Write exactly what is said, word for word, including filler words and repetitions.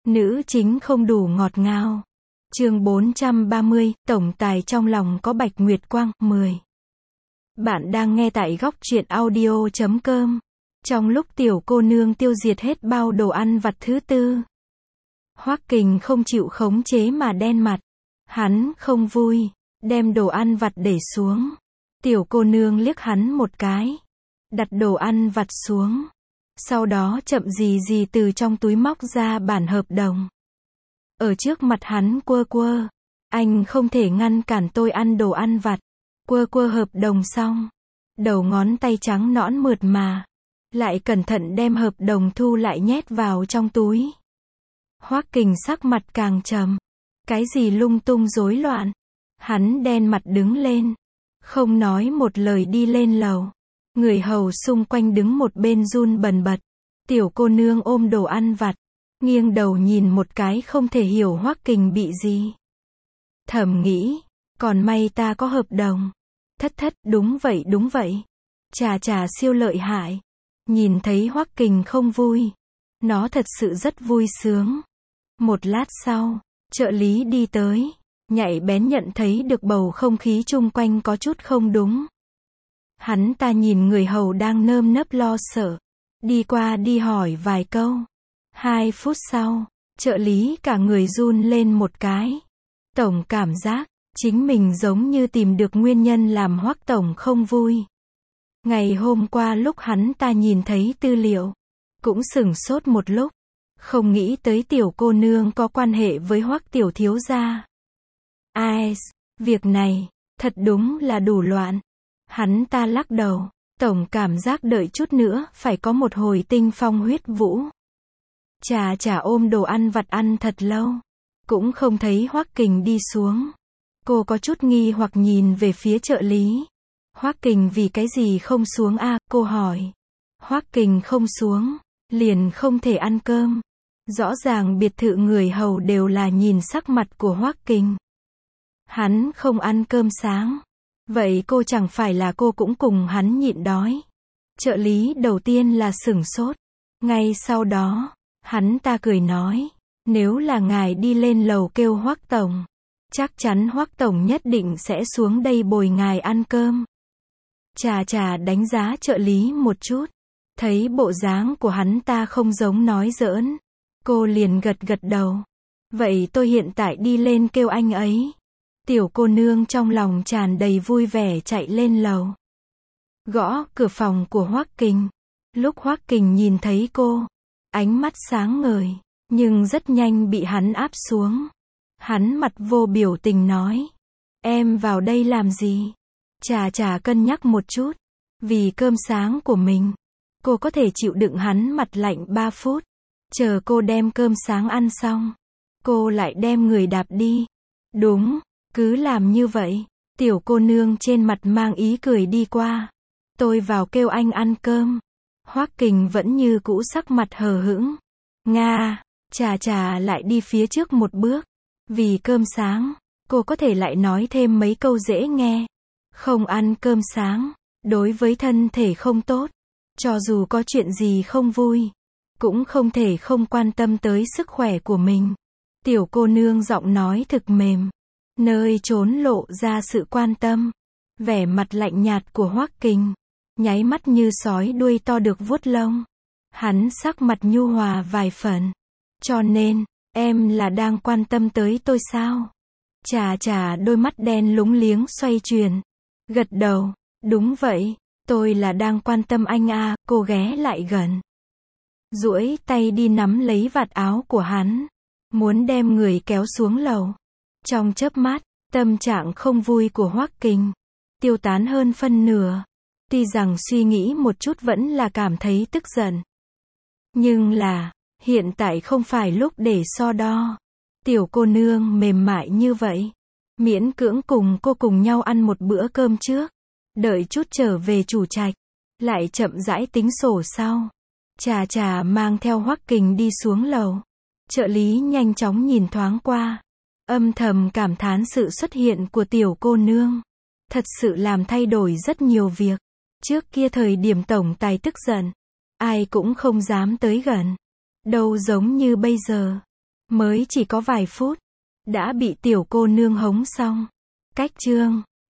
Nữ chính không đủ ngọt ngào. Chương bốn trăm ba mươi, tổng tài trong lòng có Bạch Nguyệt Quang, mười. Bạn đang nghe tại góc truyện audio chấm com. Trong lúc tiểu cô nương tiêu diệt hết bao đồ ăn vặt thứ tư, Hoắc Kình không chịu khống chế mà đen mặt. Hắn không vui, đem đồ ăn vặt để xuống. Tiểu cô nương liếc hắn một cái, đặt đồ ăn vặt xuống. Sau đó chậm gì gì từ trong túi móc ra bản hợp đồng. Ở trước mặt hắn quơ quơ. Anh không thể ngăn cản tôi ăn đồ ăn vặt. Quơ quơ hợp đồng xong, đầu ngón tay trắng nõn mượt mà, lại cẩn thận đem hợp đồng thu lại nhét vào trong túi. Hoắc Kình sắc mặt càng trầm. Cái gì lung tung rối loạn. Hắn đen mặt đứng lên, không nói một lời đi lên lầu. Người hầu xung quanh đứng một bên run bần bật. Tiểu cô nương ôm đồ ăn vặt, nghiêng đầu nhìn một cái không thể hiểu Hoắc Kình bị gì. Thầm nghĩ, còn may ta có hợp đồng. Thất thất, đúng vậy đúng vậy. Chà chà siêu lợi hại. Nhìn thấy Hoắc Kình không vui, nó thật sự rất vui sướng. Một lát sau, trợ lý đi tới, nhạy bén nhận thấy được bầu không khí chung quanh có chút không đúng. Hắn ta nhìn người hầu đang nơm nớp lo sợ, đi qua đi hỏi vài câu. Hai phút sau, trợ lý cả người run lên một cái. Tổng cảm giác, chính mình giống như tìm được nguyên nhân làm Hoắc tổng không vui. Ngày hôm qua lúc hắn ta nhìn thấy tư liệu, cũng sửng sốt một lúc. Không nghĩ tới tiểu cô nương có quan hệ với Hoắc tiểu thiếu gia. Ai, việc này, thật đúng là đủ loạn. Hắn ta lắc đầu, tổng cảm giác đợi chút nữa phải có một hồi tinh phong huyết vũ. Chà chà ôm đồ ăn vặt ăn thật lâu, cũng không thấy Hoắc Kình đi xuống. Cô có chút nghi hoặc nhìn về phía trợ lý. Hoắc Kình vì cái gì không xuống a? À, cô hỏi. Hoắc Kình không xuống, liền không thể ăn cơm. Rõ ràng biệt thự người hầu đều là nhìn sắc mặt của Hoắc Kình. Hắn không ăn cơm sáng. Vậy cô chẳng phải là cô cũng cùng hắn nhịn đói. Trợ lý đầu tiên là sửng sốt. Ngay sau đó, hắn ta cười nói, nếu là ngài đi lên lầu kêu Hoắc tổng, chắc chắn Hoắc tổng nhất định sẽ xuống đây bồi ngài ăn cơm. Chà chà đánh giá trợ lý một chút, thấy bộ dáng của hắn ta không giống nói giỡn. Cô liền gật gật đầu. Vậy tôi hiện tại đi lên kêu anh ấy. Tiểu cô nương trong lòng tràn đầy vui vẻ chạy lên lầu. Gõ cửa phòng của Hoắc Kình. Lúc Hoắc Kình nhìn thấy cô, ánh mắt sáng ngời, nhưng rất nhanh bị hắn áp xuống. Hắn mặt vô biểu tình nói, em vào đây làm gì? Chà chà cân nhắc một chút, vì cơm sáng của mình, cô có thể chịu đựng hắn mặt lạnh ba phút. Chờ cô đem cơm sáng ăn xong, cô lại đem người đạp đi. Đúng, cứ làm như vậy. Tiểu cô nương trên mặt mang ý cười đi qua. Tôi vào kêu anh ăn cơm. Hoắc Kình vẫn như cũ sắc mặt hờ hững. Nga, chà chà lại đi phía trước một bước. Vì cơm sáng, cô có thể lại nói thêm mấy câu dễ nghe. Không ăn cơm sáng, đối với thân thể không tốt. Cho dù có chuyện gì không vui, cũng không thể không quan tâm tới sức khỏe của mình. Tiểu cô nương giọng nói thực mềm, nơi trốn lộ ra sự quan tâm. Vẻ mặt lạnh nhạt của Hoắc Kình, nháy mắt như sói đuôi to được vuốt lông. Hắn sắc mặt nhu hòa vài phần. Cho nên, em là đang quan tâm tới tôi sao? Chà chà đôi mắt đen lúng liếng xoay chuyển. Gật đầu, đúng vậy, tôi là đang quan tâm anh a. Cô ghé lại gần, duỗi tay đi nắm lấy vạt áo của hắn, muốn đem người kéo xuống lầu. Trong chớp mắt, tâm trạng không vui của Hoắc Kình tiêu tán hơn phân nửa. Tuy rằng suy nghĩ một chút vẫn là cảm thấy tức giận, nhưng là, hiện tại không phải lúc để so đo. Tiểu cô nương mềm mại như vậy, miễn cưỡng cùng cô cùng nhau ăn một bữa cơm trước, đợi chút trở về chủ trạch, lại chậm rãi tính sổ sau. Chà chà mang theo Hoắc Kình đi xuống lầu. Trợ lý nhanh chóng nhìn thoáng qua, âm thầm cảm thán sự xuất hiện của tiểu cô nương. Thật sự làm thay đổi rất nhiều việc. Trước kia thời điểm tổng tài tức giận, ai cũng không dám tới gần. Đâu giống như bây giờ. Mới chỉ có vài phút, đã bị tiểu cô nương hống xong. Cách chương